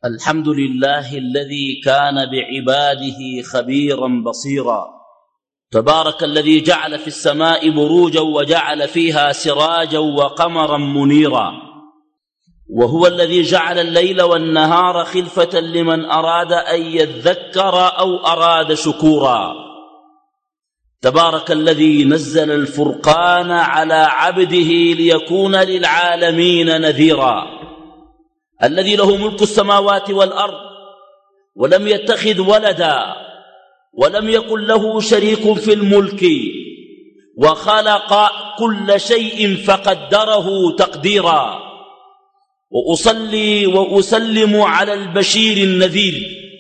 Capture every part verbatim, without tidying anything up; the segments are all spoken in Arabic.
الحمد لله الذي كان بعباده خبيرا بصيرا. تبارك الذي جعل في السماء بروجا وجعل فيها سراجا وقمرا منيرا. وهو الذي جعل الليل والنهار خلفة لمن أراد أن يذكر أو أراد شكورا. تبارك الذي نزل الفرقان على عبده ليكون للعالمين نذيرا. الذي له ملك السماوات والأرض ولم يتخذ ولدا ولم يكن له شريك في الملك وخلق كل شيء فقدره تقديرا. وأصلي وأسلم على البشير النذير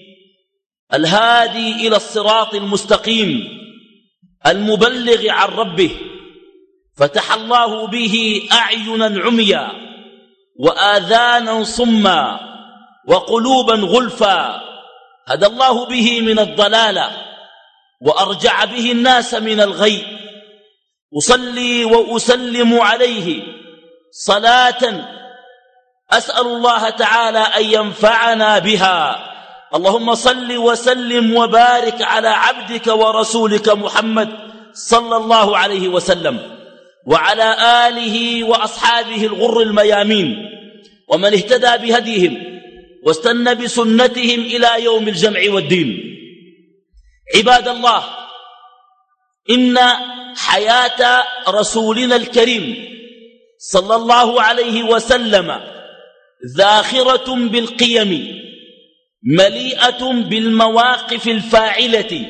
الهادي إلى الصراط المستقيم المبلغ عن ربه، فتح الله به أعينا عميا وآذانا صما وقلوبا غلفا، هدى الله به من الضلالة وأرجع به الناس من الغي. أصلي وأسلم عليه صلاة أسأل الله تعالى أن ينفعنا بها. اللهم صل وسلم وبارك على عبدك ورسولك محمد صلى الله عليه وسلم وعلى آله وأصحابه الغر الميامين ومن اهتدى بهديهم واستنى بسنتهم إلى يوم الجمع والدين. عباد الله، إن حياة رسولنا الكريم صلى الله عليه وسلم ذاخرة بالقيم مليئة بالمواقف الفاعلة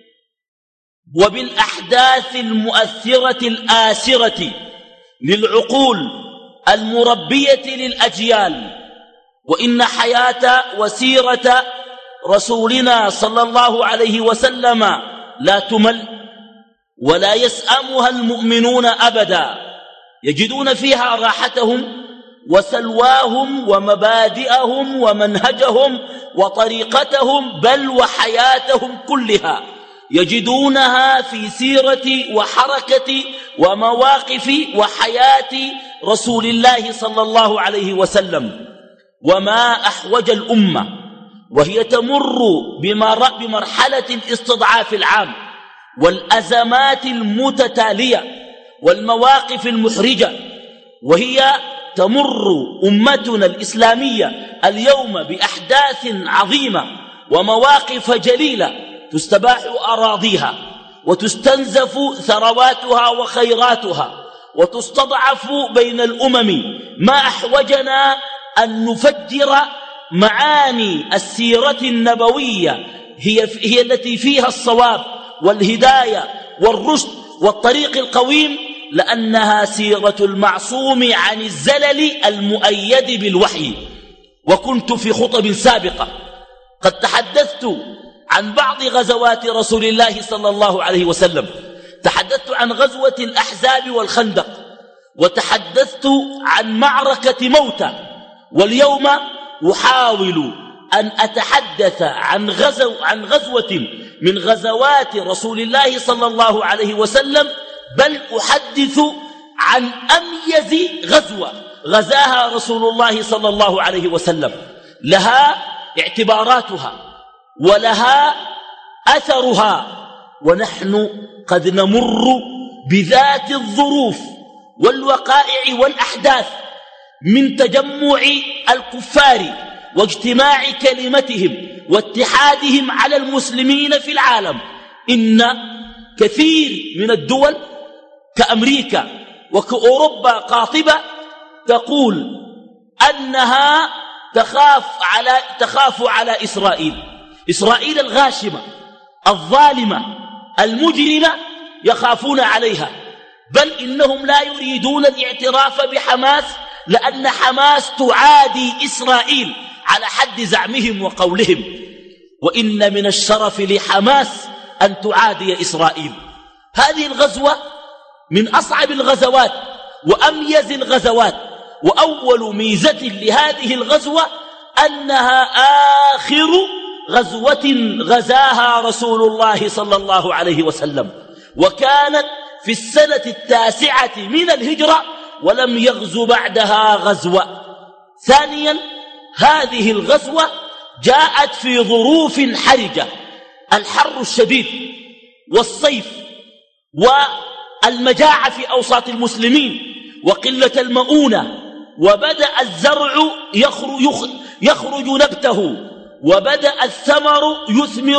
وبالأحداث المؤثرة الآسرة للعقول المربية للأجيال. وإن حياة وسيرة رسولنا صلى الله عليه وسلم لا تمل ولا يسأمها المؤمنون أبدا، يجدون فيها راحتهم وسلواهم ومبادئهم ومنهجهم وطريقتهم بل وحياتهم كلها يجدونها في سيرة وحركة ومواقف وحياة رسول الله صلى الله عليه وسلم. وما أحوج الأمة وهي تمر بمرحلة الاستضعاف العام والأزمات المتتالية والمواقف المحرجة، وهي تمر أمتنا الإسلامية اليوم بأحداث عظيمة ومواقف جليلة تستباح أراضيها وتستنزف ثرواتها وخيراتها وتستضعف بين الأمم. ما أحوجنا أن نفجر معاني السيرة النبوية هي, هي التي فيها الصواب والهداية والرشد والطريق القويم، لأنها سيرة المعصوم عن الزلل المؤيد بالوحي. وكنت في خطب سابقة قد تحدثت عن بعض غزوات رسول الله صلى الله عليه وسلم. تحدثت عن غزوة الأحزاب والخندق، وتحدثت عن معركة موتى، واليوم أحاول أن أتحدث عن, غزو عن غزوة من غزوات رسول الله صلى الله عليه وسلم، بل أحدث عن أميز غزوة غزاها رسول الله صلى الله عليه وسلم. لها اعتباراتها ولها أثرها، ونحن قد نمر بذات الظروف والوقائع والأحداث من تجمع الكفار واجتماع كلمتهم واتحادهم على المسلمين في العالم. إن كثير من الدول كأمريكا وكأوروبا قاطبة تقول أنها تخاف على, تخاف على إسرائيل. إسرائيل الغاشمة الظالمة المجرمة يخافون عليها، بل إنهم لا يريدون الاعتراف بحماس، لأن حماس تعادي إسرائيل على حد زعمهم وقولهم. وإن من الشرف لحماس أن تعادي إسرائيل. هذه الغزوة من أصعب الغزوات وأميز الغزوات، وأول ميزة لهذه الغزوة أنها آخر غزوة غزاها رسول الله صلى الله عليه وسلم، وكانت في السنة التاسعة من الهجرة ولم يغزو بعدها غزوة. ثانيا، هذه الغزوة جاءت في ظروف حرجة، الحر الشديد والصيف والمجاعة في أوساط المسلمين وقلة المؤونة، وبدأ الزرع يخرج, يخرج نبته، وبدأ الثمر يثمر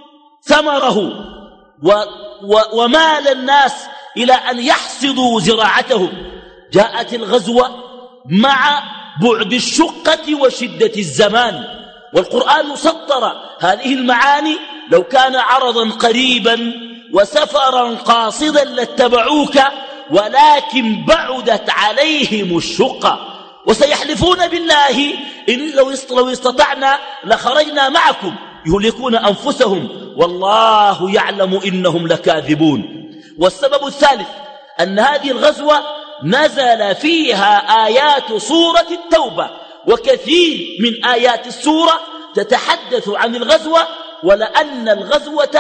ثمره، و و ومال الناس إلى أن يحصدوا زراعتهم. جاءت الغزوة مع بعد الشقة وشدة الزمان، والقرآن سطر هذه المعاني: لو كان عرضا قريبا وسفرا قاصدا لاتبعوك ولكن بعدت عليهم الشقة وسيحلفون بالله إن لو استطعنا لخرجنا معكم يهلكون أنفسهم والله يعلم إنهم لكاذبون. والسبب الثالث أن هذه الغزوة نزل فيها آيات سورة التوبة، وكثير من آيات السورة تتحدث عن الغزوة، ولأن الغزوة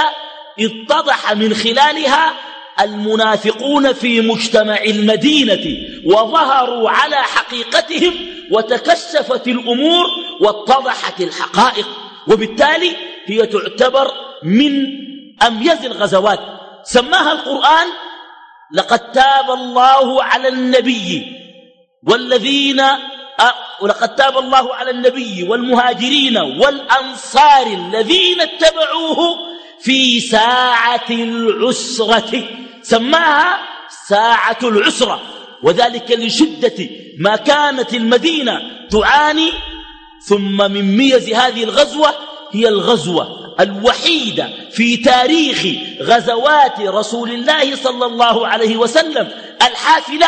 اتضح من خلالها المنافقون في مجتمع المدينة وظهروا على حقيقتهم وتكشفت الأمور واتضحت الحقائق، وبالتالي هي تعتبر من أميز الغزوات. سماها القرآن: لقد تاب الله على النبي والذين ولقد تاب الله على النبي والمهاجرين والأنصار الذين اتبعوه في ساعة العسرة. سماها ساعة العسرة، وذلك لشدة ما كانت المدينة تعاني. ثم من ميز هذه الغزوة هي الغزوة الوحيدة في تاريخ غزوات رسول الله صلى الله عليه وسلم الحافلة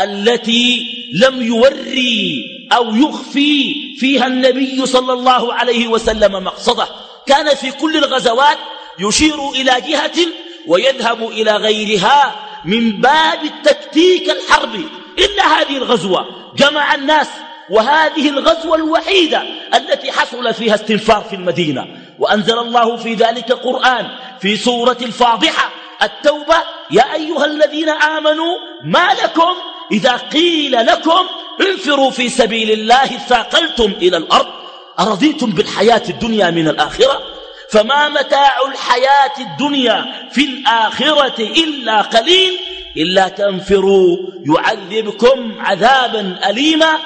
التي لم يوري أو يخفي فيها النبي صلى الله عليه وسلم مقصده. كان في كل الغزوات يشير إلى جهة ويذهب إلى غيرها من باب التكتيك الحربي، إلا هذه الغزوة جمع الناس، وهذه الغزوة الوحيدة التي حصل فيها استنفار في المدينة. وأنزل الله في ذلك قرآن في سورة الفاضحة التوبة: يا أيها الذين آمنوا ما لكم إذا قيل لكم انفروا في سبيل الله ثاقلتم إلى الأرض أرضيتم بالحياة الدنيا من الآخرة فما متاع الحياة الدنيا في الآخرة إلا قليل إلا تنفروا يعذبكم عذابا أليما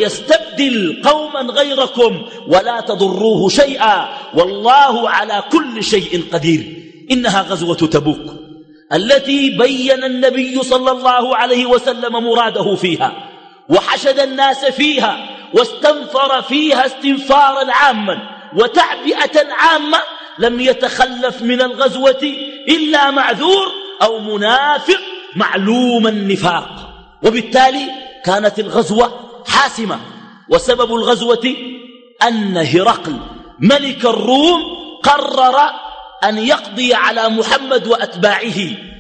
ويستبدل قوما غيركم ولا تضروه شيئا والله على كل شيء قدير. إنها غزوة تبوك التي بين النبي صلى الله عليه وسلم مراده فيها، وحشد الناس فيها، واستنفر فيها استنفارا عاما وتعبئة عامة. لم يتخلف من الغزوة إلا معذور أو منافق معلوم النفاق، وبالتالي كانت الغزوة حاسمة. وسبب الغزوة أن هرقل ملك الروم قرر أن يقضي على محمد وأتباعه،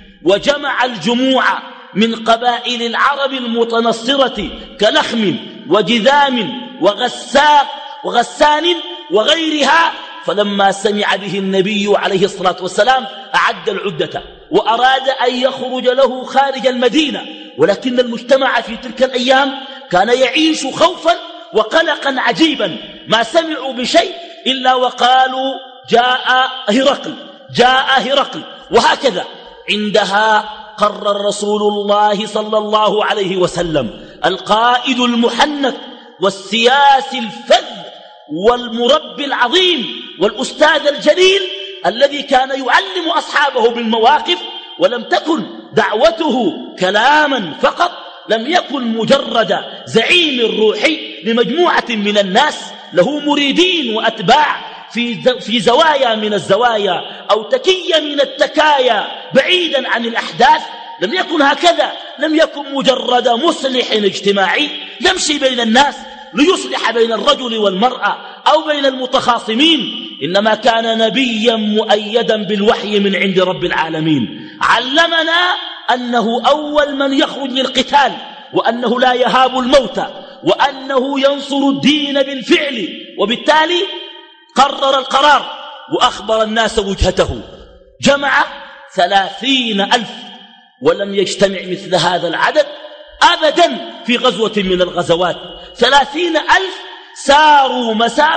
وجمع الجموع من قبائل العرب المتنصرة كلخم وجذام وغساق وغسان وغيرها. فلما سمع به النبي عليه الصلاة والسلام أعد العدة وأراد أن يخرج له خارج المدينة، ولكن المجتمع في تلك الأيام كان يعيش خوفا وقلقا عجيبا، ما سمعوا بشيء إلا وقالوا جاء هرقل جاء هرقل وهكذا. عندها قرر رسول الله صلى الله عليه وسلم القائد المحنك والسياسي الفذ والمربي العظيم والأستاذ الجليل الذي كان يعلم أصحابه بالمواقف، ولم تكن دعوته كلاما فقط، لم يكن مجرد زعيم روحي لمجموعة من الناس له مريدين وأتباع في في زوايا من الزوايا أو تكية من التكايا بعيدا عن الأحداث. لم يكن هكذا، لم يكن مجرد مصلح اجتماعي يمشي بين الناس ليصلح بين الرجل والمرأة أو بين المتخاصمين، إنما كان نبيا مؤيدا بالوحي من عند رب العالمين. علمنا أنه أول من يخرج للقتال، وأنه لا يهاب الموت، وأنه ينصر الدين بالفعل. وبالتالي قرر القرار وأخبر الناس وجهته. جمع ثلاثين ألف، ولم يجتمع مثل هذا العدد أبدا في غزوة من الغزوات. ثلاثين ألف ساروا مسافة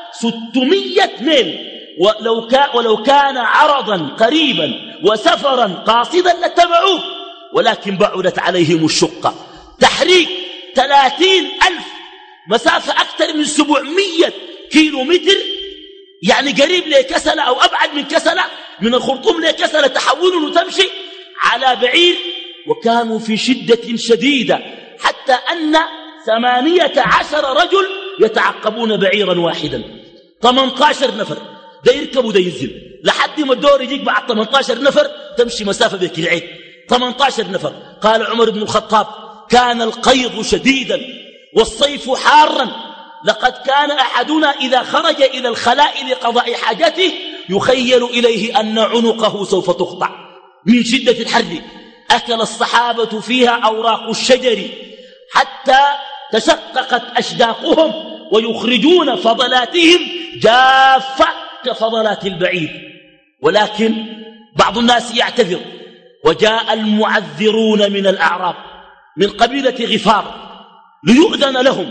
ستمائة ميل، ولو كان, ولو كان عرضا قريبا وسفرا قاصدا لاتبعوه، ولكن بعدت عليهم الشقة. تحريك ثلاثين ألف، مسافة أكثر من سبعمائة كيلو متر، يعني قريب لكسلة أو أبعد من كسلة، من الخرطوم لكسلة تحول وتمشي على بعير. وكانوا في شدة شديدة، حتى أن ثمانية عشر رجل يتعقبون بعيرا واحدا، ثمانية عشر نفر، ده يركب وده ينزل لحد ما الدور يجيك بعد ثمانية عشر نفر تمشي مسافة بكرعين. ثمانية عشر نفر. قال عمر بن الخطاب: كان القيض شديدا والصيف حارا، لقد كان أحدنا إذا خرج إلى الخلاء لقضاء حاجته يخيل إليه أن عنقه سوف تقطع من شدة الحر. أكل الصحابة فيها أوراق الشجر حتى تشققت أشداقهم، ويخرجون فضلاتهم جافة كفضلات البعير. ولكن بعض الناس يعتذر، وجاء المعذرون من الأعراب من قبيلة غفار ليؤذن لهم،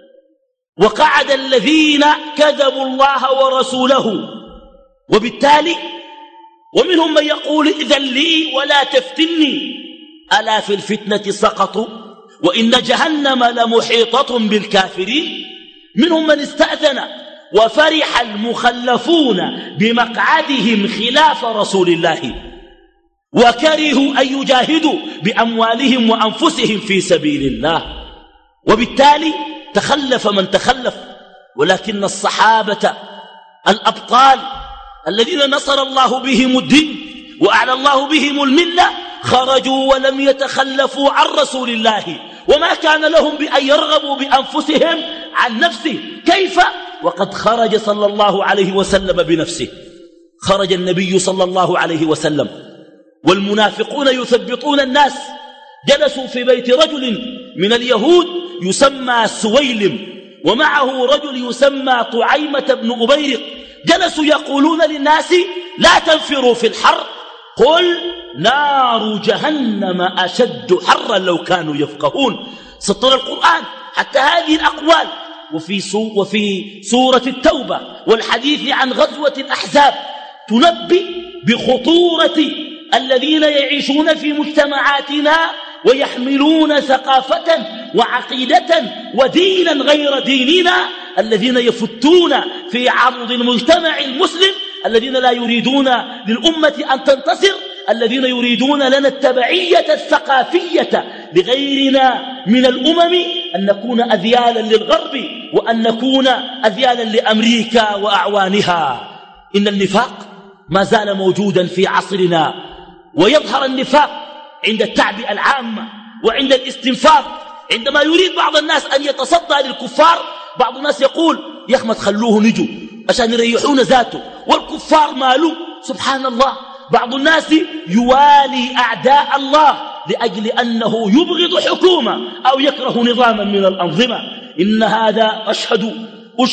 وقعد الذين كذبوا الله ورسوله، وبالتالي ومنهم من يقول: إذن لي ولا تفتني، ألا في الفتنة سقطوا وإن جهنم لمحيطة بالكافرين. منهم من استأذن، وفرح المخلفون بمقعدهم خلاف رسول الله، وكرهوا أن يجاهدوا بأموالهم وأنفسهم في سبيل الله، وبالتالي تخلف من تخلف. ولكن الصحابة الأبطال الذين نصر الله بهم الدين وأعلى الله بهم الملة خرجوا ولم يتخلفوا عن رسول الله، وما كان لهم بأن يرغبوا بأنفسهم عن نفسه. كيف وقد خرج صلى الله عليه وسلم بنفسه؟ خرج النبي صلى الله عليه وسلم والمنافقون يثبطون الناس، جلسوا في بيت رجل من اليهود يسمى سويلم، ومعه رجل يسمى طعيمة بن أبيرق، جلسوا يقولون للناس: لا تنفروا في الحر، قل نار جهنم أشد حرا لو كانوا يفقهون. سطر القرآن حتى هذه الأقوال. وفي, سو وفي سورة التوبة والحديث عن غزوة الأحزاب تنبي بخطورة الذين يعيشون في مجتمعاتنا ويحملون ثقافة وعقيدة ودينا غير ديننا، الذين يفتون في عرض المجتمع المسلم، الذين لا يريدون للأمة أن تنتصر، الذين يريدون لنا التبعية الثقافية لغيرنا من الأمم، أن نكون أذيالا للغرب وأن نكون أذيالا لأمريكا وأعوانها. إن النفاق ما زال موجودا في عصرنا، ويظهر النفاق عند التعبئة العامة وعند الاستنفاض. عندما يريد بعض الناس أن يتصدى للكفار، بعض الناس يقول: يا أخي ما تخلوه نجوا عشان يريحون ذاته، والكفار مالوا. سبحان الله، بعض الناس يوالي أعداء الله لأجل أنه يبغض حكومة أو يكره نظاما من الأنظمة. إن هذا أشهد,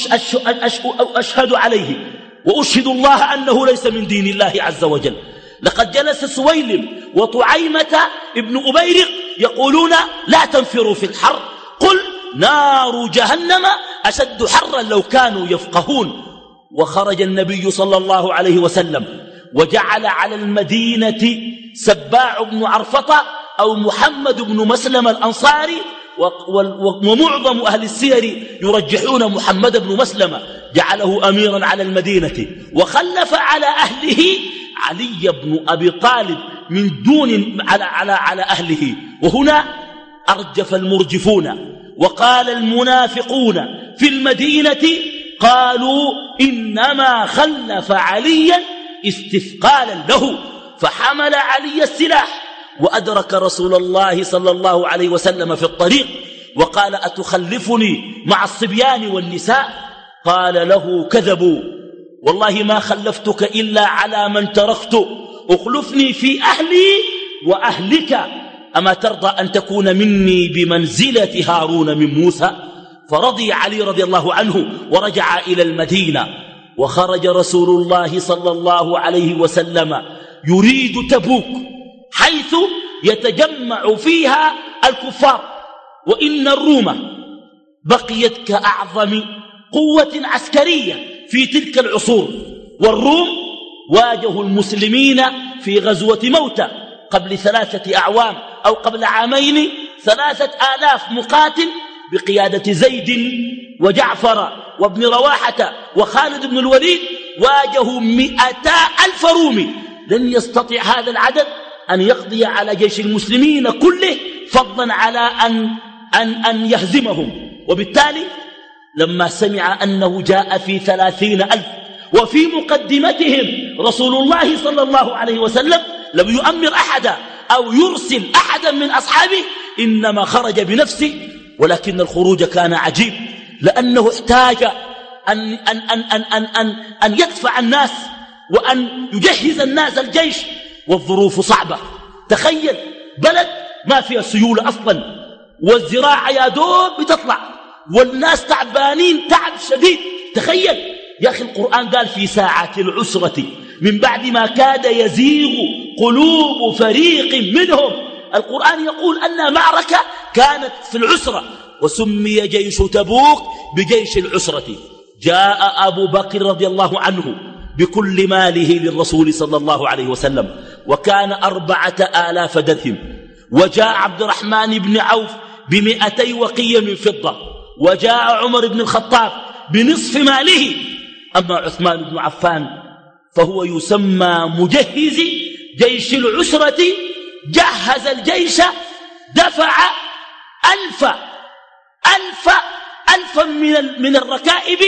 أشهد عليه وأشهد الله أنه ليس من دين الله عز وجل. لقد جلس سويلم وطعيمة ابن أبيرق يقولون: لا تنفروا في الحر، قل نار جهنم أشد حرا لو كانوا يفقهون. وخرج النبي صلى الله عليه وسلم وجعل على المدينة سباع بن عرفطة أو محمد بن مسلم الأنصاري، ومعظم أهل السير يرجحون محمد بن مسلم، جعله أميرا على المدينة، وخلف على أهله علي بن أبي طالب من دون على, على, على أهله. وهنا أرجف المرجفون وقال المنافقون في المدينة، قالوا: إنما خلف عليا استثقالا له، فحمل علي السلاح وأدرك رسول الله صلى الله عليه وسلم في الطريق وقال: أتخلفني مع الصبيان والنساء؟ قال له: كذبوا، والله ما خلفتك إلا على من تركت، أخلفني في أهلي وأهلك، أما ترضى أن تكون مني بمنزلة هارون من موسى؟ فرضي علي رضي الله عنه ورجع إلى المدينة. وخرج رسول الله صلى الله عليه وسلم يريد تبوك، حيث يتجمع فيها الكفار، وإن الروم بقيت كأعظم قوة عسكرية في تلك العصور. والروم واجهوا المسلمين في غزوة موتة قبل ثلاثة أعوام أو قبل عامين، ثلاثة آلاف مقاتل بقيادة زيد وجعفر وابن رواحة وخالد بن الوليد، واجهوا مئتا ألف رومي. لن يستطيع هذا العدد أن يقضي على جيش المسلمين كله، فضلا على أن, أن, أن يهزمهم. وبالتالي لما سمع أنه جاء في ثلاثين ألف وفي مقدمتهم رسول الله صلى الله عليه وسلم، لم يؤمر أحدا أو يرسل أحدا من أصحابه، إنما خرج بنفسه. ولكن الخروج كان عجيب، لأنه احتاج أن, أن, أن, أن, أن, أن, أن يدفع الناس وأن يجهز الناس الجيش، والظروف صعبة. تخيل بلد ما فيها سيولة أصلا، والزراعة يا دوب بتطلع، والناس تعبانين تعب شديد. تخيل يا أخي، القرآن قال في ساعة العسرة من بعد ما كاد يزيغ قلوب فريق منهم. القرآن يقول أن معركة كانت في العسرة، وسمي جيش تبوك بجيش العسرة. جاء أبو بكر رضي الله عنه بكل ماله للرسول صلى الله عليه وسلم، وكان أربعة آلاف درهم. وجاء عبد الرحمن بن عوف بمئتي وقية من فضة. وجاء عمر بن الخطاب بنصف ماله. أما عثمان بن عفان فهو يسمى مجهز جيش العسرة، جهز الجيش، دفع ألف ألف ألفا من, من الركائب،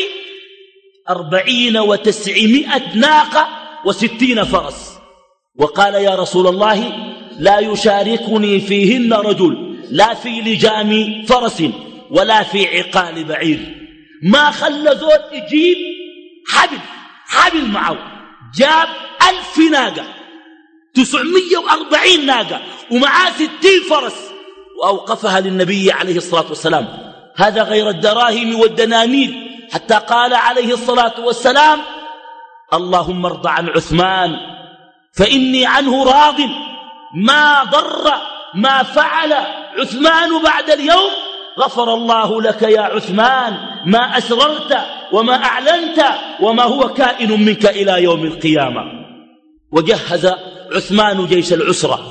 أربعين وتسعمائة ناقة وستين فرس. وقال يا رسول الله لا يشاركني فيهن رجل، لا في لجام فرس ولا في عقال بعير. ما خلى زول يجيب حبل حبل معه، جاب ألف ناقة، تسعمائة وأربعين ناقة، ومعاه ستين فرس، وأوقفها للنبي عليه الصلاة والسلام. هذا غير الدراهم والدنانير، حتى قال عليه الصلاة والسلام اللهم ارض عن عثمان فإني عنه راض، ما ضر ما فعل عثمان بعد اليوم، غفر الله لك يا عثمان ما أسررت وما أعلنت وما هو كائن منك إلى يوم القيامة. وجهز عثمان جيش العسرة.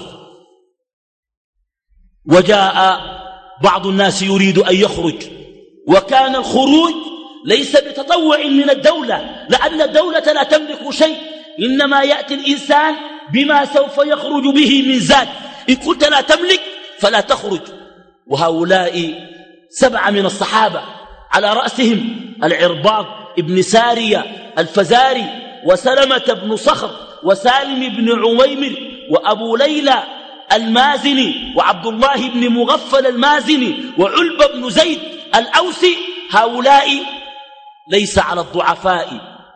وجاء بعض الناس يريد أن يخرج، وكان الخروج ليس بتطوع من الدولة، لأن الدولة لا تملك شيء، إنما يأتي الإنسان بما سوف يخرج به من زاد. إن كنت لا تملك فلا تخرج. وهؤلاء سبعة من الصحابة على رأسهم العرباض ابن سارية الفزاري، وسلمة بن صخر، وسالم بن عويمر، وأبو ليلى المازني، وعبد الله بن مغفل المازني، وعلبة بن زيد الأوسي. هؤلاء ليس على الضعفاء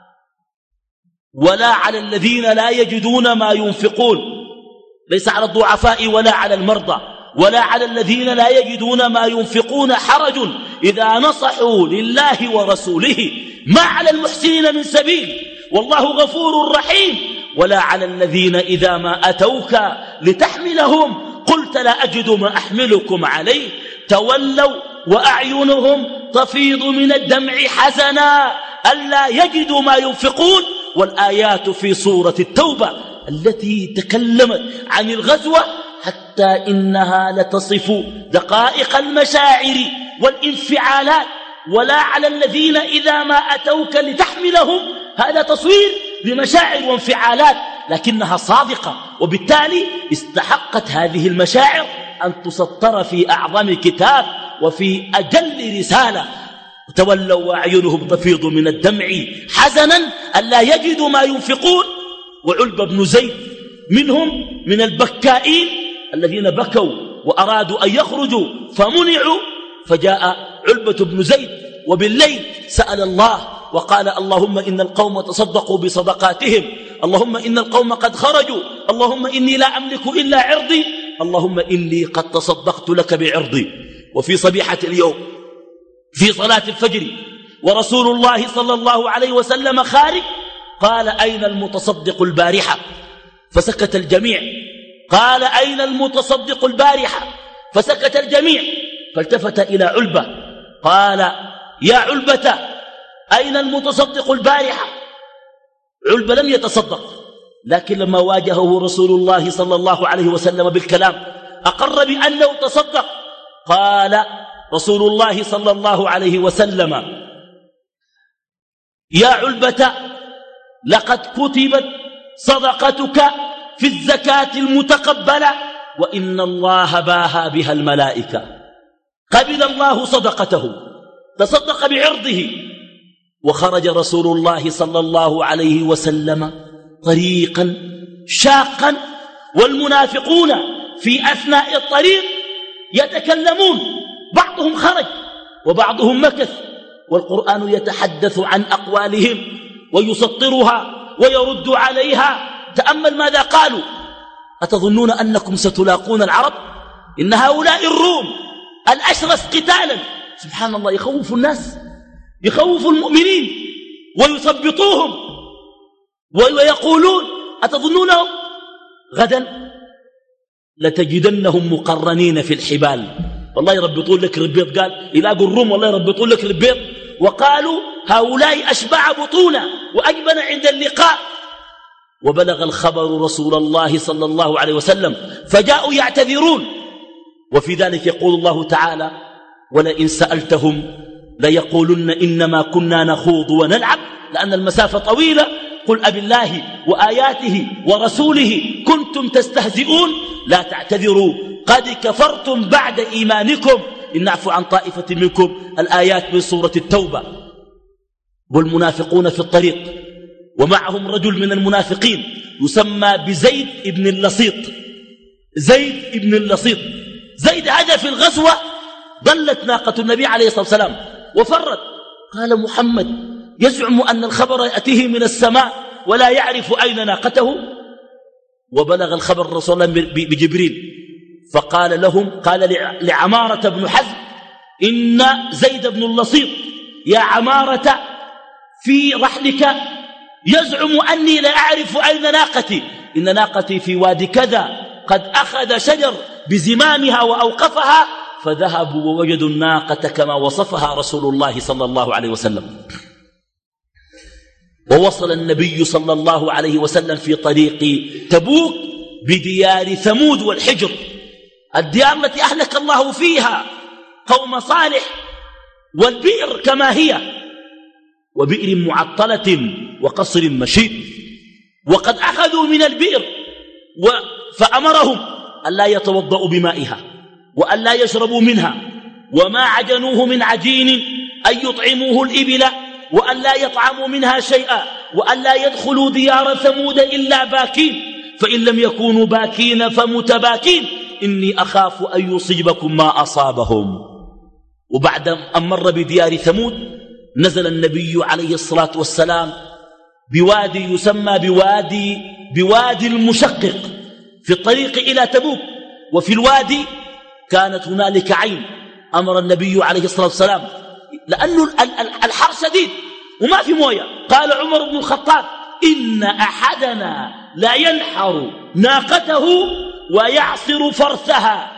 ولا على الذين لا يجدون ما ينفقون، ليس على الضعفاء ولا على المرضى ولا على الذين لا يجدون ما ينفقون حرج إذا نصحوا لله ورسوله، ما على المحسنين من سبيل والله غفور رحيم. ولا على الذين إذا ما أتوك لتحملهم قلت لا أجد ما أحملكم عليه تولوا وأعينهم تفيض من الدمع حزنا ألا يجدوا ما ينفقون. والآيات في سورة التوبة التي تكلمت عن الغزوة حتى إنها لتصف دقائق المشاعر والانفعالات. ولا على الذين إذا ما أتوك لتحملهم، هذا تصوير لمشاعر وانفعالات لكنها صادقة، وبالتالي استحقت هذه المشاعر أن تسطر في أعظم كتاب وفي أجل رسالة. تولوا وأعينهم تفيض من الدمع حزنا ألا يجدوا ما ينفقون. وعلبة بن زيد منهم، من البكائين الذين بكوا وأرادوا أن يخرجوا فمنعوا. فجاء علبة بن زيد وبالليل سأل الله وقال اللهم إن القوم تصدقوا بصدقاتهم، اللهم إن القوم قد خرجوا، اللهم إني لا أملك إلا عرضي، اللهم إني قد تصدقت لك بعرضي. وفي صبيحة اليوم في صلاة الفجر ورسول الله صلى الله عليه وسلم خارج، قال أين المتصدق البارحة؟ فسكت الجميع. قال أين المتصدق البارحة؟ فسكت الجميع. فالتفت إلى علبة قال يا علبة أين المتصدق البارحة؟ علبة لم يتصدق، لكن لما واجهه رسول الله صلى الله عليه وسلم بالكلام أقر بأنه تصدق. قال رسول الله صلى الله عليه وسلم: يا علبة، لقد كتبت صدقتك في الزكاة المتقبلة، وإن الله باهى بها الملائكة. قبل الله صدقته، تصدق بعرضه. وخرج رسول الله صلى الله عليه وسلم طريقا شاقا، والمنافقون في أثناء الطريق يتكلمون، بعضهم خرج وبعضهم مكث، والقرآن يتحدث عن أقوالهم ويسطرها ويرد عليها. تأمل ماذا قالوا: أتظنون أنكم ستلاقون العرب؟ إن هؤلاء الروم الأشرس قتالا. سبحان الله، يخوف الناس، يخوف المؤمنين ويثبطوهم ويقولون: أتظنونهم غدا لتجدنهم مقرنين في الحبال. والله يربطون لك ربيط، قال يلاقوا الروم والله يربطون لك ربيط. وقالوا: هؤلاء أشبع بطونا وأجبن عند اللقاء. وبلغ الخبر رسول الله صلى الله عليه وسلم، فجاءوا يعتذرون. وفي ذلك يقول الله تعالى: ولئن سألتهم ليقولن إنما كنا نخوض ونلعب، لأن المسافة طويلة. قل أبالله وآياته ورسوله كنتم تستهزئون لا تعتذروا قد كفرتم بعد إيمانكم إن نعفو عن طائفة منكم. الآيات من سورة التوبة. والمنافقون في الطريق، ومعهم رجل من المنافقين يسمى بزيد ابن اللصيط. زيد ابن اللصيط زيد هذا في الغزوة ضلت ناقة النبي عليه الصلاة والسلام وفرت. قال محمد يزعم أن الخبر يأتيه من السماء ولا يعرف أين ناقته. وبلغ الخبر الرسول الله بجبريل، فقال لهم، قال لعمارة بن حزم: إن زيد بن اللصيط يا عمارة في رحلك يزعم أني لا أعرف أين ناقتي، إن ناقتي في وادي كذا قد أخذ شجر بزمامها وأوقفها، فذهبوا ووجدوا الناقة كما وصفها رسول الله صلى الله عليه وسلم. ووصل النبي صلى الله عليه وسلم في طريق تبوك بديار ثمود والحجر، الديار التي أهلك الله فيها قوم صالح، والبئر كما هي، وبئر معطلة وقصر مشيد. وقد أخذوا من البئر فأمرهم ألا يتوضأوا بمائها وألا يشربوا منها، وما عجنوه من عجين أن يطعموه الإبل وألا يطعموا منها شيئا، وألا يدخلوا ديار ثمود إلا باكين، فإن لم يكونوا باكين فمتباكين، إني أخاف أن يصيبكم ما أصابهم. وبعد أن مر بديار ثمود نزل النبي عليه الصلاة والسلام بوادي يسمى بوادي بوادي المشقق في الطريق إلى تبوك. وفي الوادي كانت هنالك عين، أمر النبي عليه الصلاة والسلام، لأنه الحر شديد وما في موية، قال عمر بن الخطاب: إن أحدنا لا ينحر ناقته ويعصر فرثها.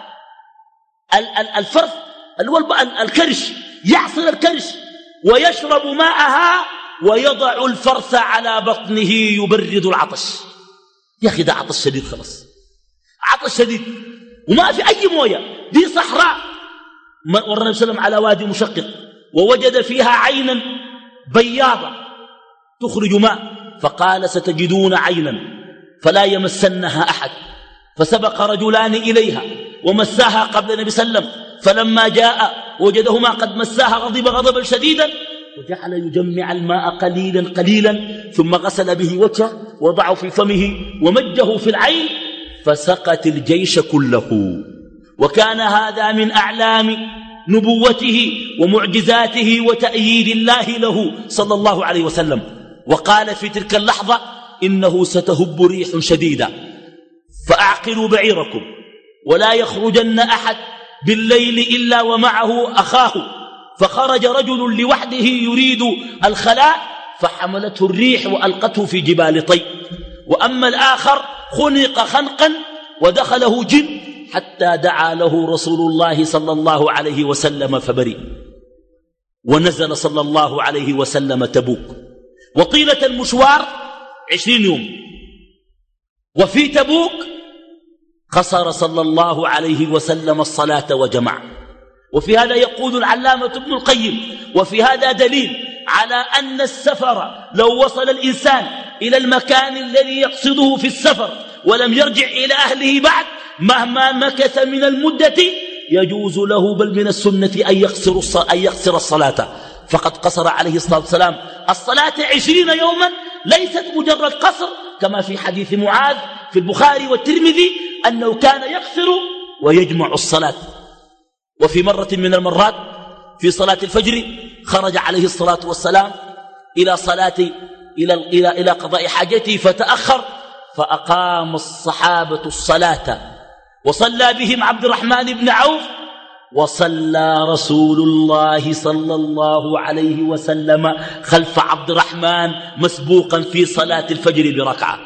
الفرث الكرش، يعصر الكرش ويشرب ماءها ويضع الفرث على بطنه يبرد العطش. يا أخي ده عطش شديد، خلاص عطش شديد وما في أي موية، دي صحراء. ورى النبي صلى الله عليه وسلم على وادي مشقق ووجد فيها عينا بياضة تخرج ماء، فقال: ستجدون عينا فلا يمسنها أحد. فسبق رجلان إليها ومساها قبل النبي صلى الله عليه وسلم، فلما جاء وجدهما قد مساها غضب غضبا شديدا، وجعل يجمع الماء قليلا قليلا، ثم غسل به وجهه وضعه في فمه ومجه في العين، فسقت الجيش كله. وكان هذا من أعلام نبوته ومعجزاته وتأييد الله له صلى الله عليه وسلم. وقال في تلك اللحظة: إنه ستهب ريح شديدة فأعقلوا بعيركم ولا يخرجن أحد بالليل إلا ومعه أخاه. فخرج رجل لوحده يريد الخلاء، فحملته الريح وألقته في جبال طي. وأما الآخر خنق خنقا ودخله جن، حتى دعا له رسول الله صلى الله عليه وسلم فبرئ. ونزل صلى الله عليه وسلم تبوك، وطيلة المشوار عشرين يوم، وفي تبوك قصر صلى الله عليه وسلم الصلاة وجمع. وفي هذا يقول العلامة ابن القيم: وفي هذا دليل على أن السفر لو وصل الإنسان إلى المكان الذي يقصده في السفر ولم يرجع إلى أهله بعد مهما مكث من المدة يجوز له بل من السنة أن يقصر, أن يقصر الصلاة، فقد قصر عليه الصلاة والسلام الصلاة عشرين يوما، ليست مجرد قصر كما في حديث معاذ في البخاري والترمذي أنه كان يقصر ويجمع الصلاة. وفي مرة من المرات في صلاة الفجر خرج عليه الصلاة والسلام إلى صلاة إلى, إلى, إلى قضاء حاجته فتأخر، فأقام الصحابة الصلاة وصلى بهم عبد الرحمن بن عوف، وصلى رسول الله صلى الله عليه وسلم خلف عبد الرحمن مسبوقا في صلاة الفجر بركعة،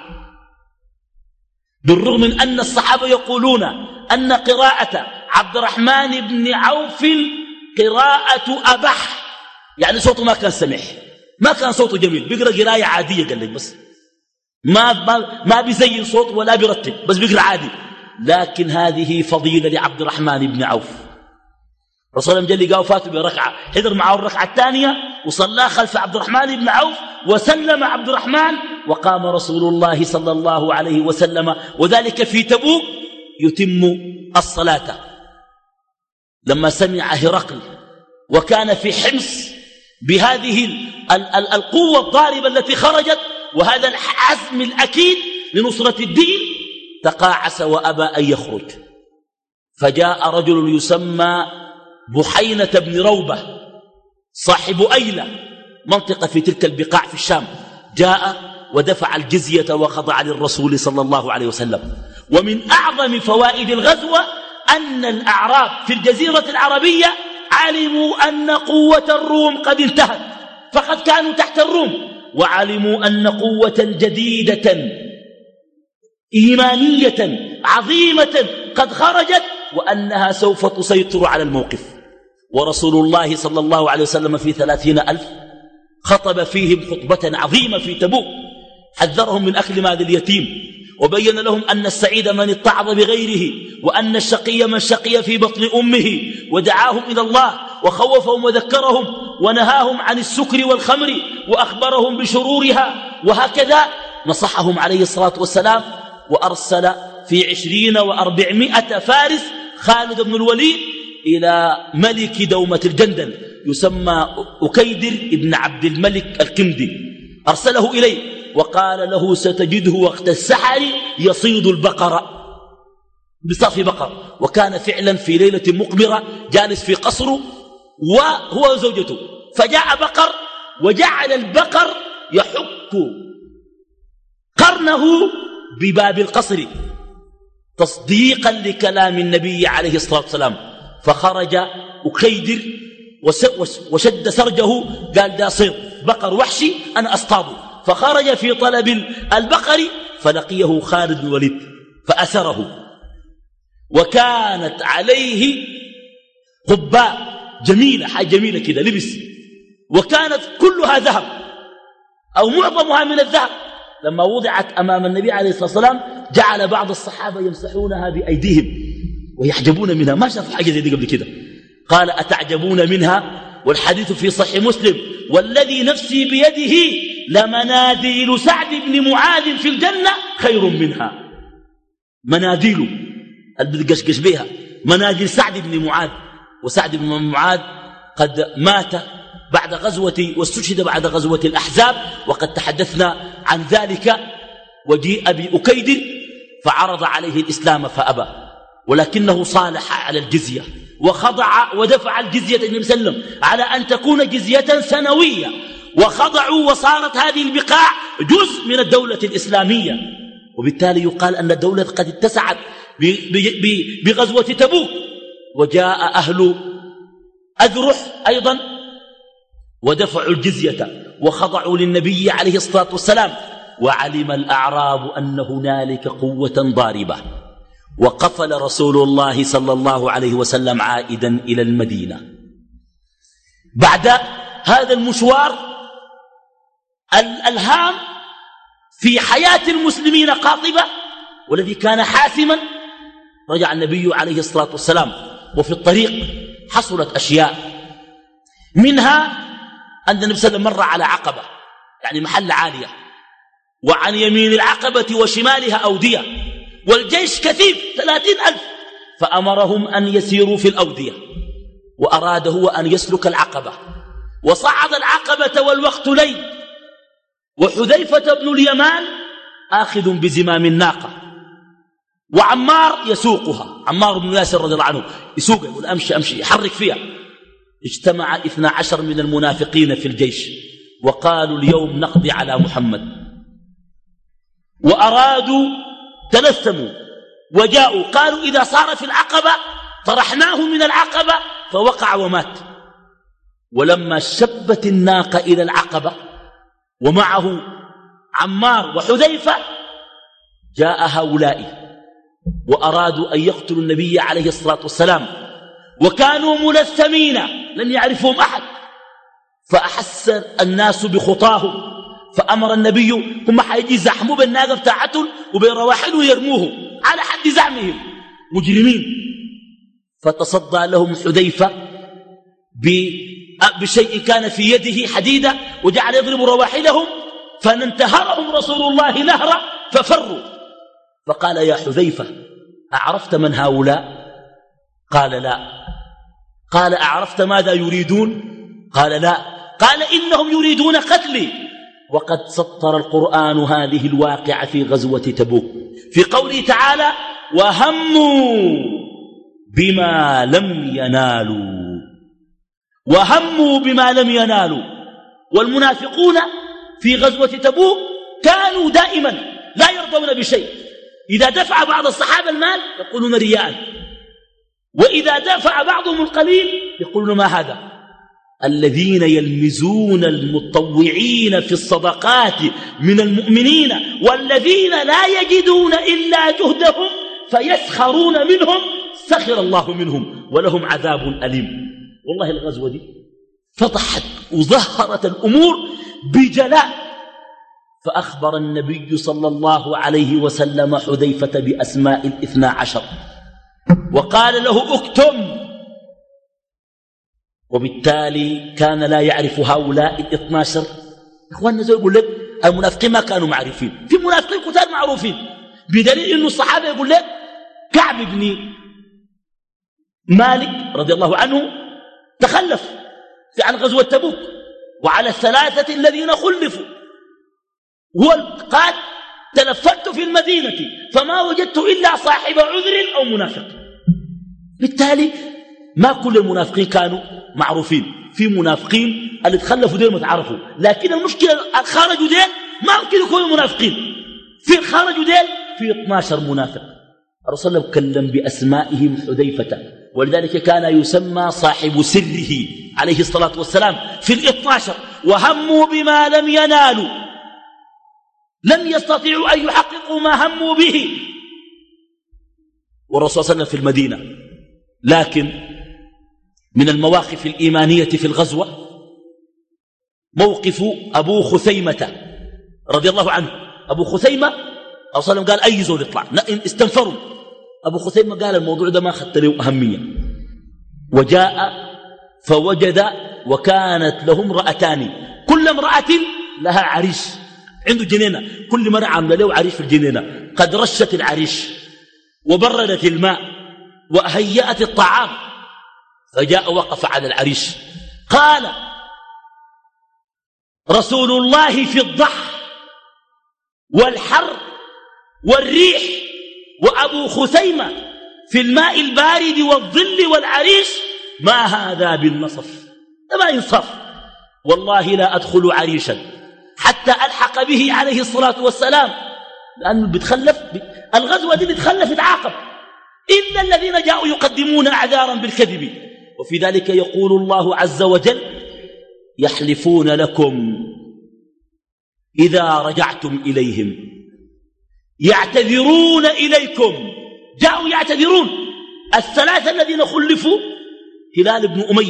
بالرغم من أن الصحابة يقولون أن قراءة عبد الرحمن بن عوف قراءة أبح، يعني صوته ما كان سمح، ما كان صوته جميل، بيقرأ قراءة عادية قال لك، بس ما, ما, ما بيزين صوت ولا بيرتب، بس بيقرأ عادي. لكن هذه فضيلة لعبد الرحمن بن عوف. رسول الله جل قاو فاتوا بركعة، حضر معه الركعة الثانية وصلى خلف عبد الرحمن بن عوف وسلم عبد الرحمن، وقام رسول الله صلى الله عليه وسلم، وذلك في تبوك يتم الصلاة. لما سمع هرقل وكان في حمص بهذه ال ال القوة الضاربة التي خرجت وهذا العزم الأكيد لنصرة الدين، تقاعس وأبى أن يخرج، فجاء رجل يسمى بحينة بن روبة صاحب أيلة منطقة في تلك البقاع في الشام، جاء ودفع الجزية وخضع للرسول صلى الله عليه وسلم. ومن أعظم فوائد الغزوة أن الأعراب في الجزيرة العربية علموا أن قوة الروم قد انتهت، فقد كانوا تحت الروم، وعلموا أن قوة جديدة إيمانية عظيمة قد خرجت وأنها سوف تسيطر على الموقف. ورسول الله صلى الله عليه وسلم في ثلاثين ألف خطب فيهم خطبة عظيمة في تبوك، حذرهم من أكل مال اليتيم، وبين لهم أن السعيد من اتعظ بغيره، وأن الشقي من شقي في بطن أمه، ودعاهم إلى الله وخوفهم وذكرهم، ونهاهم عن السكر والخمر وأخبرهم بشرورها، وهكذا نصحهم عليه الصلاة والسلام. وأرسل في عشرين وأربعمائة فارس خالد بن الوليد إلى ملك دومة الجندل يسمى أكيدر ابن عبد الملك الكندي، أرسله إليه وقال له: ستجده وقت السحر يصيد البقرة بصف بقر. وكان فعلا في ليلة مقمرة جالس في قصره وهو وزوجته، فجاء بقر وجعل البقر يحك قرنه بباب القصر تصديقا لكلام النبي عليه الصلاة والسلام. فخرج أكيدر وشد سرجه، قال: دا صيد بقر وحشي أنا أصطاده. فخرج في طلب البقر فلقيه خالد بن الوليد فأسره، وكانت عليه قباء جميلة، حاجة جميلة كده لبس، وكانت كلها ذهب أو معظمها من الذهب. لما وضعت أمام النبي عليه الصلاة والسلام جعل بعض الصحابة يمسحونها بأيديهم ويحجبون منها، ما شافوا حاجة زي دي قبل كده. قال: أتعجبون منها؟ والحديث في صحيح مسلم: والذي نفسي بيده لمناديل سعد بن معاذ في الجنة خير منها. مناديله اللي بتقشقش بها مناديل سعد بن معاذ، وسعد بن معاذ قد مات بعد غزوة واستشهد بعد غزوة الأحزاب، وقد تحدثنا عن ذلك. وجيء بأكيدر فعرض عليه الإسلام فأبى، ولكنه صالح على الجزية وخضع ودفع الجزية النبي صلى الله عليه وسلم على أن تكون جزية سنوية، وخضعوا وصارت هذه البقاع جزء من الدولة الإسلامية. وبالتالي يقال أن الدولة قد اتسعت بغزوة تبوك. وجاء أهل أذرح أيضا ودفعوا الجزية وخضعوا للنبي عليه الصلاة والسلام. وعلم الأعراب أن هنالك قوة ضاربة، وقفل رسول الله صلى الله عليه وسلم عائدا إلى المدينة بعد هذا المشوار الهام في حياة المسلمين قاطبة والذي كان حاسما، رجع النبي عليه الصلاة والسلام وفي الطريق حصلت أشياء، منها أن النبي صلى الله عليه وسلم مر على عقبة يعني محل عالية، وعن يمين العقبة وشمالها أودية، والجيش كثير ثلاثين ألف، فأمرهم أن يسيروا في الأودية، وأراد هو أن يسلك العقبة، وصعد العقبة والوقت ليل، وحذيفة بن اليمان آخذ بزمام الناقة، وعمار يسوقها، عمار بن ياسر رضي الله عنه يسوق، يقول أمشي أمشي يحرك فيها. اجتمع اثنا عشر من المنافقين في الجيش وقالوا اليوم نقضي على محمد، وأرادوا تلثموا وجاءوا قالوا إذا صار في العقبة طرحناه من العقبة، فوقع ومات. ولما شبت الناقة إلى العقبة ومعه عمار وحذيفة جاء هؤلاء وأرادوا أن يقتلوا النبي عليه الصلاة والسلام، وكانوا ملثمين لم يعرفهم أحد، فأحس الناس بخطاهم، فأمر النبي هم حيجي زحموا بالناقة بتاعتهم وبين رواحلهم يرموه على حد زعمهم مجرمين. فتصدى لهم حذيفة بشيء كان في يده حديدة وجعل يضرب رواحلهم، فانتهرهم رسول الله نهرا ففروا. فقال يا حذيفة أعرفت من هؤلاء؟ قال لا. قال أعرفت ماذا يريدون؟ قال لا. قال إنهم يريدون قتلي، وقد سطر القرآن هذه الواقعة في غزوة تبوك في قوله تعالى وهموا بما لم ينالوا، وهموا بما لم ينالوا. والمنافقون في غزوة تبوك كانوا دائما لا يرضون بشيء، إذا دفع بعض الصحابة المال يقولون رياء، وإذا دفع بعضهم القليل يقولون ما هذا. الذين يلمزون المتطوعين في الصدقات من المؤمنين والذين لا يجدون إلا جهدهم فيسخرون منهم سخر الله منهم ولهم عذاب أليم. والله الغزوة دي فضحت وظهرت الأمور بجلاء، فأخبر النبي صلى الله عليه وسلم حذيفة بأسماء الاثنى عشر وقال له اكتم، وبالتالي كان لا يعرف هؤلاء الاثنى عشر. إخواننا زي يقول لك المنافقين ما كانوا معروفين، في منافقين كتار معروفين، بدليل إنه الصحابة يقول لك كعب بن مالك رضي الله عنه تخلف في عن غزوة تبوك، وعلى الثلاثة الذين خلفوا هو قال تلفت في المدينة فما وجدت إلا صاحب عذر أو منافق. بالتالي ما كل المنافقين كانوا معروفين، في منافقين اللي تخلفوا دين ما تعرفوا، لكن المشكلة الخارجوا دين ما ممكن يكونوا منافقين، في الخارجوا دين في اثني عشر منافق. الرسول صلى الله عليه وسلم كلم بأسمائهم حذيفة، ولذلك كان يسمى صاحب سره عليه الصلاة والسلام في الاثنى عشر. وهموا بما لم ينالوا، لم يستطيعوا أن يحققوا ما هموا به، والرسول صلى الله عليه وسلم في المدينة. لكن من المواقف الإيمانية في الغزوة موقف أبو خثيمة رضي الله عنه. أبو خثيمة أو صلى الله عليه وسلم قال أي زول يطلع، استنفروا. أبو خثيمة قال الموضوع ده ما أخذت له أهمية، وجاء فوجد وكانت له امرأتان، كل امرأة لها عريش عنده جنينة، كل مرة عامله له عريش في الجنينة، قد رشت العريش وبردت الماء وهيأت الطعام، فجاء وقف على العريش قال رسول الله في الضح والحر والريح، وأبو خثيمة في الماء البارد والظل والعريش، ما هذا بالنصف، ما إنصاف. والله لا أدخل عريشا حتى ألحق به عليه الصلاة والسلام، لأنه بتخلف الغزوة دي بتخلف تعاقب، إلا الذين جاءوا يقدمون أعذارا بالكذب. وفي ذلك يقول الله عز وجل يحلفون لكم إذا رجعتم إليهم، يعتذرون إليكم، جاءوا يعتذرون. الثلاثة الذين خلفوا هلال بن أمية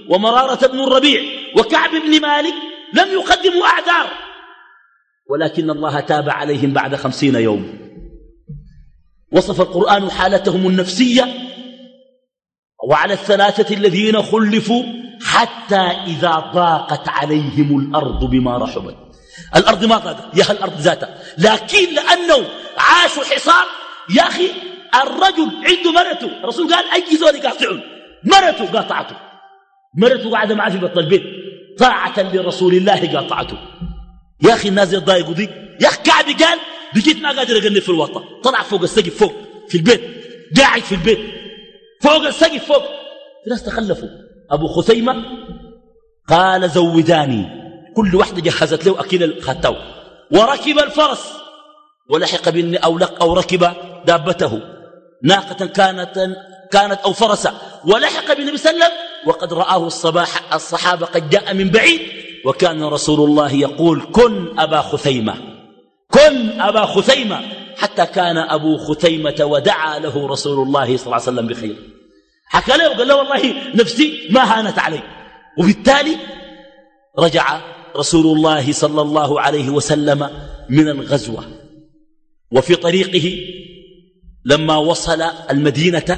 ومرارة بن الربيع وكعب بن مالك لم يقدموا أعذار، ولكن الله تاب عليهم بعد خمسين يوم. وصف القرآن حالتهم النفسية. وعلى الثلاثة الذين خلفوا حتى إذا ضاقت عليهم الأرض بما رحبت. الأرض ما ضاقت يا الأرض ذاتها، لكن لأنه عاشوا حصار. يا أخي الرجل عنده مرته، الرسول قال أي زول يقاطعون، مرته قاطعته، مرته قاعدة معه في بطن البيت طاعة لرسول الله قاطعته. يا أخي الناس يتضايقوا دي. يا أخي كعب قال بجيت ما قادر أقلب في الوطن، طلع فوق السقف فوق في البيت، قاعد في البيت فوق السقف فوق. في ناس تخلفوا. أبو خثيمة قال زوداني، كل واحدة جهزت له أكل خاتو، وركب الفرس ولحق بالن أو, أو ركب دابته ناقة كانت كانت أو فرسا، ولحق بالنبي صلى الله عليه وسلم وقد رآه الصباح الصحابة قد جاء من بعيد، وكان رسول الله يقول كن أبا خثيمة، كن أبا خثيمة، حتى كان أبو خثيمة ودعا له رسول الله صلى الله عليه وسلم بخير. حكى له وقال له والله نفسي ما هانت علي. وبالتالي رجع رسول الله صلى الله عليه وسلم من الغزوة، وفي طريقه لما وصل المدينة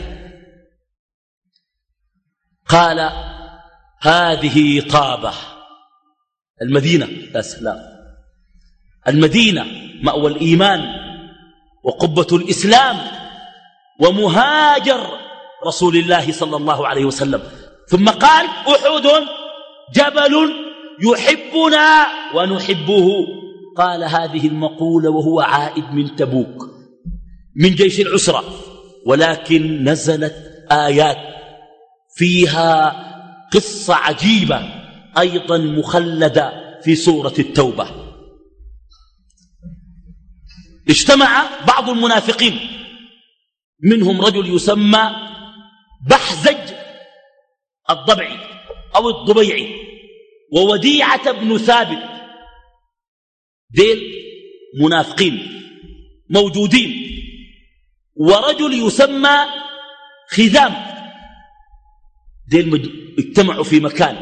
قال هذه طابة. المدينة يا سلام، المدينة مأوى الإيمان وقبة الإسلام ومهاجر رسول الله صلى الله عليه وسلم. ثم قال أحد جبل يحبنا ونحبه. قال هذه المقولة وهو عائد من تبوك من جيش العسرة، ولكن نزلت آيات فيها قصة عجيبة أيضا مخلدة في سورة التوبة. اجتمع بعض المنافقين، منهم رجل يسمى بحزج الضبعي أو الضبيعي، ووديعة بن ثابت، ديل منافقين موجودين، ورجل يسمى خذام، ديل اجتمعوا في مكان،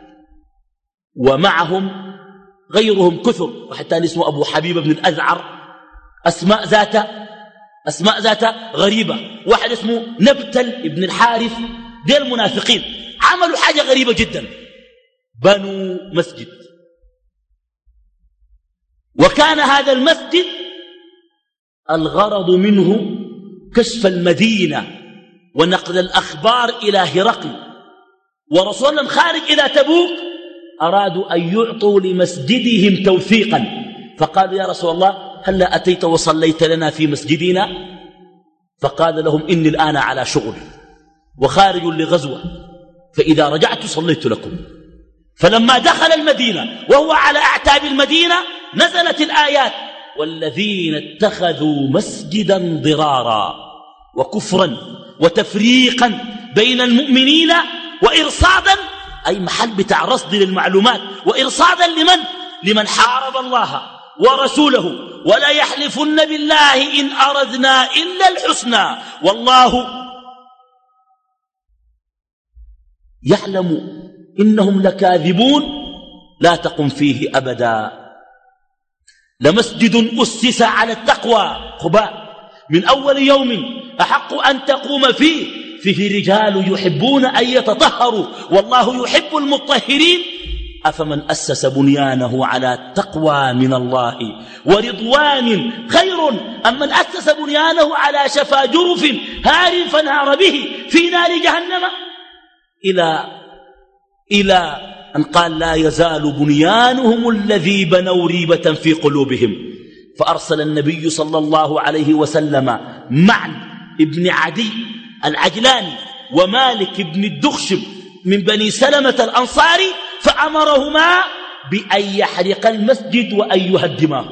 ومعهم غيرهم كثر، وحتى اسمه أبو حبيب بن الأذعر، أسماء ذات أسماء ذات غريبة، واحد اسمه نبتل بن الحارث. ديل المنافقين عملوا حاجة غريبة جدا، بنوا مسجد، وكان هذا المسجد الغرض منه كشف المدينة ونقل الأخبار إلى هرقل. ورسول الله خارج إلى تبوك أرادوا أن يعطوا لمسجدهم توثيقا، فقالوا يا رسول الله هل أتيت وصليت لنا في مسجدنا؟ فقال لهم إني الآن على شغل وخارج لغزوة، فإذا رجعت صليت لكم. فلما دخل المدينة وهو على أعتاب المدينة نزلت الآيات والذين اتخذوا مسجدا ضرارا وكفرا وتفريقا بين المؤمنين وإرصادا، أي محل بتاع رصد للمعلومات، وإرصادا لمن؟ لمن حارب الله ورسوله، ولا يحلفن بالله إن أردنا إلا الحسنى والله يعلم إنهم لكاذبون لا تقم فيه أبدا. لمسجد أسس على التقوى قباء من أول يوم أحق أن تقوم فيه، فيه رجال يحبون أن يتطهروا والله يحب المطهرين. أفمن أسس بنيانه على تقوى من الله ورضوان خير أم من أسس بنيانه على شفا جرف هار فانهار به في نار جهنم، إلى إلى أن قال لا يزال بنيانهم الذي بنوا ريبة في قلوبهم. فأرسل النبي صلى الله عليه وسلم معن ابن عدي العجلاني ومالك بن الدخشم من بني سلمة الأنصاري، فأمرهما بأن يحرق المسجد وأن يهدماه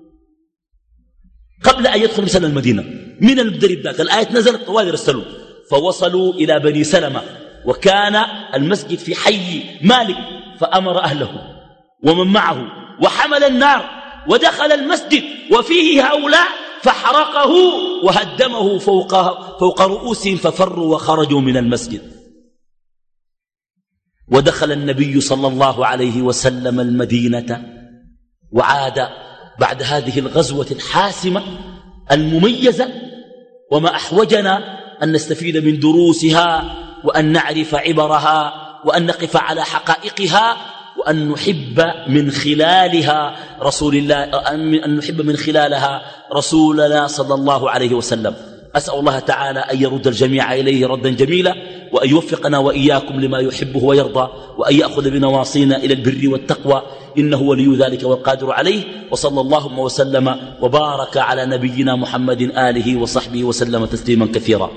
قبل أن يدخل مثل المدينة. من المدرب ذاك الآية نزلت طوال رسلوا، فوصلوا إلى بني سلمة وكان المسجد في حي مالك، فأمر أهله ومن معه وحمل النار ودخل المسجد وفيه هؤلاء فحرقه وهدمه فوق, فوق رؤوسهم، ففروا وخرجوا من المسجد. ودخل النبي صلى الله عليه وسلم المدينة، وعاد بعد هذه الغزوة الحاسمة المميزة، وما أحوجنا أن نستفيد من دروسها وأن نعرف عبرها وأن نقف على حقائقها وأن نحب من خلالها رسول الله أن نحب من خلالها رسولنا صلى الله عليه وسلم. أسأل الله تعالى أن يرد الجميع إليه ردا جميلا، وأن يوفقنا وإياكم لما يحبه ويرضى، وأن يأخذ بنواصينا إلى البر والتقوى، إنه ولي ذلك والقادر عليه. وصلى الله وسلم وبارك على نبينا محمد آله وصحبه وسلم تسليما كثيرا.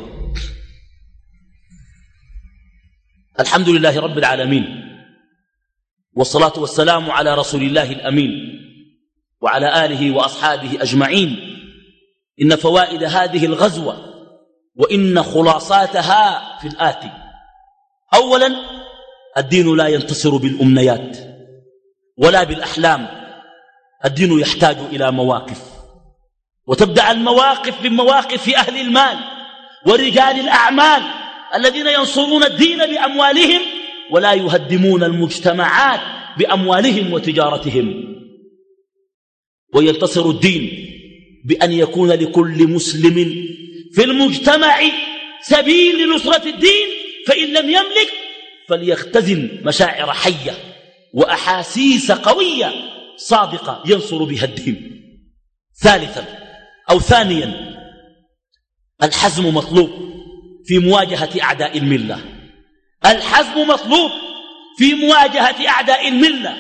الحمد لله رب العالمين، والصلاة والسلام على رسول الله الأمين وعلى آله وأصحابه أجمعين. إن فوائد هذه الغزوة وإن خلاصاتها في الآتي: أولا، الدين لا ينتصر بالأمنيات ولا بالأحلام، الدين يحتاج إلى مواقف، وتبدأ المواقف بمواقف أهل المال ورجال الأعمال الذين ينصرون الدين بأموالهم ولا يهدمون المجتمعات بأموالهم وتجارتهم. وينتصر الدين بأن يكون لكل مسلم في المجتمع سبيل لنصرة الدين، فإن لم يملك فليختزن مشاعر حية وأحاسيس قوية صادقة ينصر بها الدين. ثالثا أو ثانيا، الحزم مطلوب في مواجهة أعداء الملة. الحزم مطلوب في مواجهة أعداء الملة،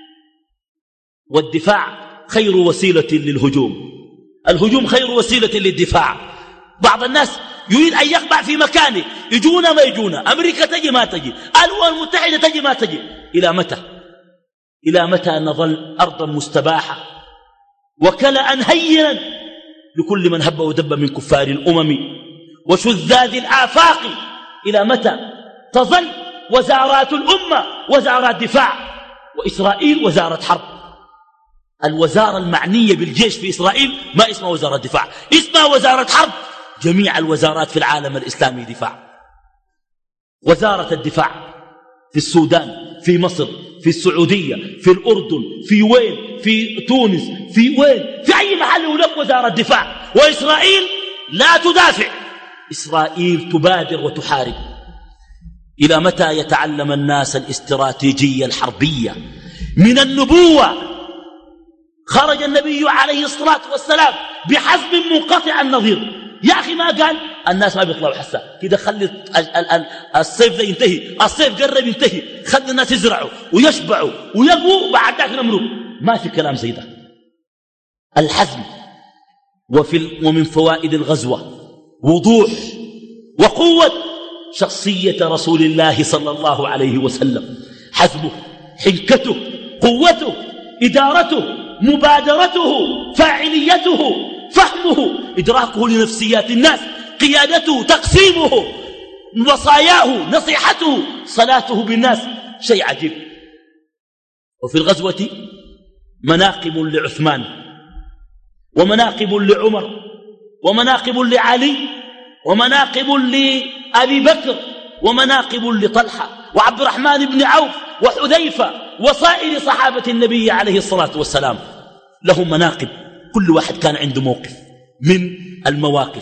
والدفاع خير وسيلة للهجوم. الهجوم خير وسيلة للدفاع. بعض الناس يريد أن يقبع في مكانه، يجونا ما يجونا، أمريكا تجي ما تجي، الأمم المتحدة تجي ما تجي. إلى متى؟ إلى متى نظل أرضا مستباحة وكلأ هينا لكل من هب ودب من كفار الأمم وشذاذ الآفاق؟ إلى متى تظل وزارات الأمة وزارات دفاع، وإسرائيل وزارة حرب؟ الوزارة المعنية بالجيش في إسرائيل ما اسمها وزارة دفاع، اسمها وزارة حرب. جميع الوزارات في العالم الإسلامي دفاع. وزارة الدفاع في السودان، في مصر، في السعودية، في الأردن، في وين، في تونس، في وين، في أي محل هناك وزارة دفاع. وإسرائيل لا تدافع، إسرائيل تبادر وتحارب. إلى متى يتعلم الناس الاستراتيجية الحربية من النبوة؟ خرج النبي عليه الصلاة والسلام بحزم منقطع النظير. يا أخي ما قال الناس ما بيطلعوا حسا كده، خلي الصيف ده ينتهي، الصيف قرب ينتهي، خلي الناس يزرعوا ويشبعوا ويقووا، بعد ذاك نمروا. ما في كلام زي ده. الحزم. وفي ومن فوائد الغزوة وضوح وقوة شخصية رسول الله صلى الله عليه وسلم. حزمه، حنكته، قوته، إدارته، مبادرته، فاعليته، فهمه، إدراكه لنفسيات الناس، قيادته، تقسيمه، وصاياه، نصيحته، صلاته بالناس، شيء عجيب. وفي الغزوة مناقب لعثمان، ومناقب لعمر، ومناقب لعلي، ومناقب لأبي بكر، ومناقب لطلحة وعبد الرحمن بن عوف وحذيفة وصائر صحابة النبي عليه الصلاة والسلام. لهم مناقب، كل واحد كان عنده موقف من المواقف.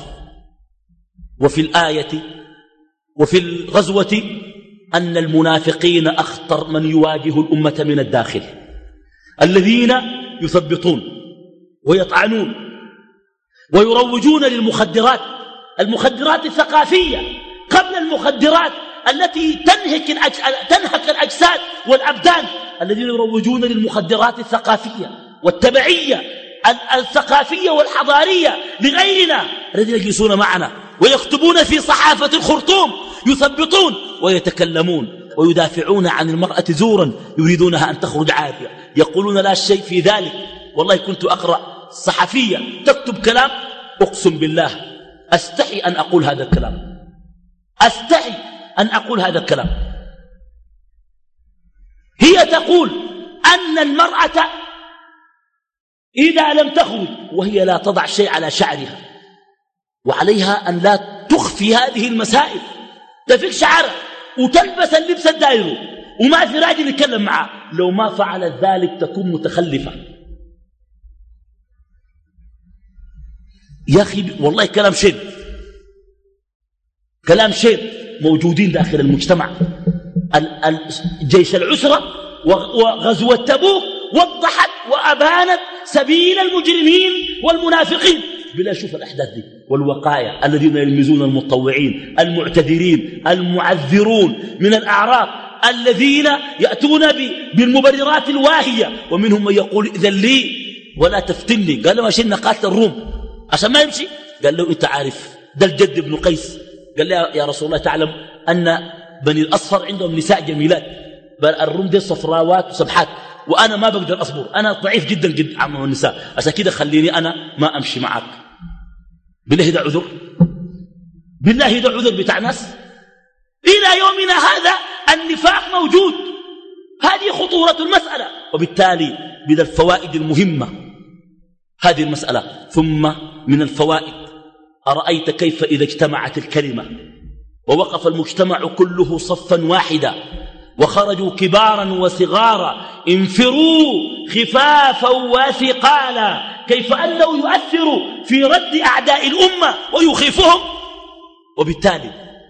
وفي الآية وفي الغزوة أن المنافقين أخطر من يواجه الأمة من الداخل، الذين يثبطون ويطعنون ويروجون للمخدرات، المخدرات الثقافية قبل المخدرات التي تنهك تنهك الأجساد والأبدان، الذين يروجون للمخدرات الثقافية والتبعية الثقافية والحضارية لغيرنا، الذين يجلسون معنا ويكتبون في صحافة الخرطوم، يثبطون ويتكلمون ويدافعون عن المرأة زورا، يريدونها أن تخرج عارية، يقولون لا شيء في ذلك. والله كنت أقرأ صحفية تكتب كلام، أقسم بالله أستحي أن أقول هذا الكلام، أستحي أن أقول هذا الكلام. هي تقول أن المرأة إذا لم تخرج وهي لا تضع شيء على شعرها، وعليها أن لا تخفي هذه المسائل، تفك شعرها وتلبس اللبس الدائري وما في راجل يتكلم معه، لو ما فعلت ذلك تكون متخلفة. يا أخي والله كلام شين، كلام شين موجودين داخل المجتمع. جيش العسرة وغزوة تبوك وضحت وأبانت سبيل المجرمين والمنافقين. بلا شوف الأحداث دي والوقايا الذين يلمزون المتطوعين المعتذرين المعذرون من الأعراض الذين يأتون بالمبررات الواهية، ومنهم من يقول إذن لي ولا تفتني. قال له ما شئنا قاتل الروم عشان ما يمشي. قال له أنت عارف ده الجد بن قيس. قال له يا رسول الله تعلم أن بني الأصفر عندهم نساء جميلات، بل الروم دي صفراوات وسبحات، وأنا ما بقدر أصبر، أنا ضعيف جدا جدا عن النساء، عشان كده خليني أنا ما أمشي معك. بالله ده عذر، بالله ده عذر بتاع ناس. إلى يومنا هذا النفاق موجود. هذه خطورة المسألة، وبالتالي من الفوائد المهمة هذه المسألة. ثم من الفوائد أرأيت كيف إذا اجتمعت الكلمة ووقف المجتمع كله صفا واحدا وخرجوا كبارا وصغارا انفروا خفافا وثقالا، كيف أنه يؤثر في رد أعداء الأمة ويخيفهم. وبالتالي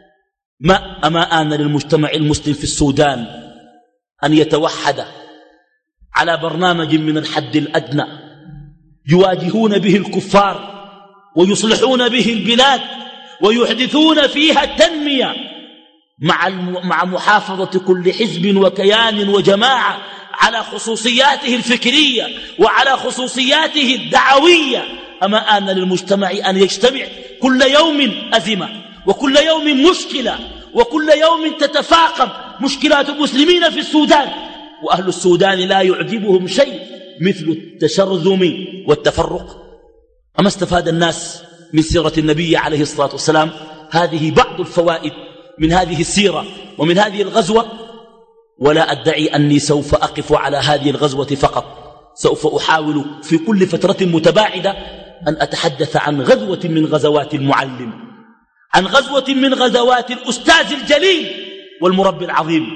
ما أما آن للمجتمع المسلم في السودان أن يتوحد على برنامج من الحد الأدنى يواجهون به الكفار ويصلحون به البلاد ويحدثون فيها التنمية مع مع محافظة كل حزب وكيان وجماعة على خصوصياته الفكرية وعلى خصوصياته الدعوية. أما آن للمجتمع أن يجتمع كل يوم أزمة، وكل يوم مشكلة، وكل يوم تتفاقم مشكلات المسلمين في السودان، وأهل السودان لا يعجبهم شيء مثل التشرذم والتفرق. أما استفاد الناس من سيرة النبي عليه الصلاة والسلام؟ هذه بعض الفوائد من هذه السيرة ومن هذه الغزوة، ولا أدعي أني سوف أقف على هذه الغزوة فقط، سوف أحاول في كل فترة متباعدة أن أتحدث عن غزوة من غزوات المعلم، عن غزوة من غزوات الأستاذ الجليل والمربي العظيم،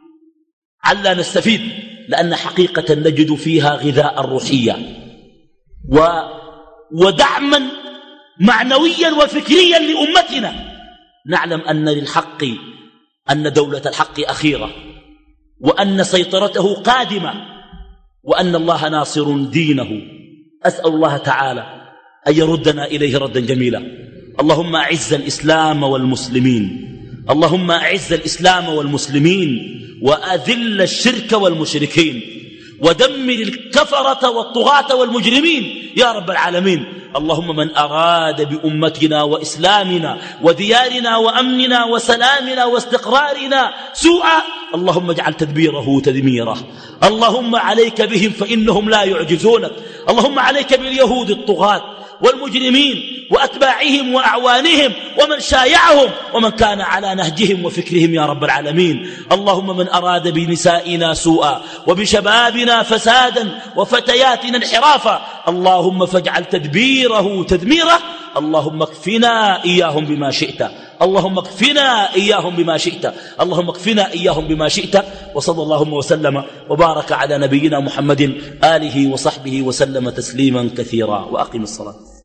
علا نستفيد، لأن حقيقة نجد فيها غذاء الروحية و ودعما معنويا وفكريا لأمتنا. نعلم أن للحق أن دولة الحق أخيرة، وأن سيطرته قادمة، وأن الله ناصر دينه. أسأل الله تعالى أن يردنا إليه ردا جميلا. اللهم أعز الإسلام والمسلمين، اللهم أعز الإسلام والمسلمين، وأذل الشرك والمشركين، ودمر الكفرة والطغاة والمجرمين يا رب العالمين. اللهم من أراد بأمتنا وإسلامنا وديارنا وأمننا وسلامنا واستقرارنا سوءا، اللهم اجعل تدبيره تدميره. اللهم عليك بهم فإنهم لا يعجزونك. اللهم عليك باليهود الطغاة والمجرمين وأتباعهم وأعوانهم ومن شايعهم ومن كان على نهجهم وفكرهم يا رب العالمين. اللهم من أراد بنسائنا سوءا وبشبابنا فسادا وفتياتنا انحرافا، اللهم فاجعل تدبيره تدميره. اللهم اكفنا إياهم بما شئت، اللهم اكفنا إياهم بما شئت، اللهم اكفنا إياهم بما شئت. وصلى اللهم وسلم وبارك على نبينا محمد آله وصحبه وسلم تسليما كثيرا. وأقم الصلاة.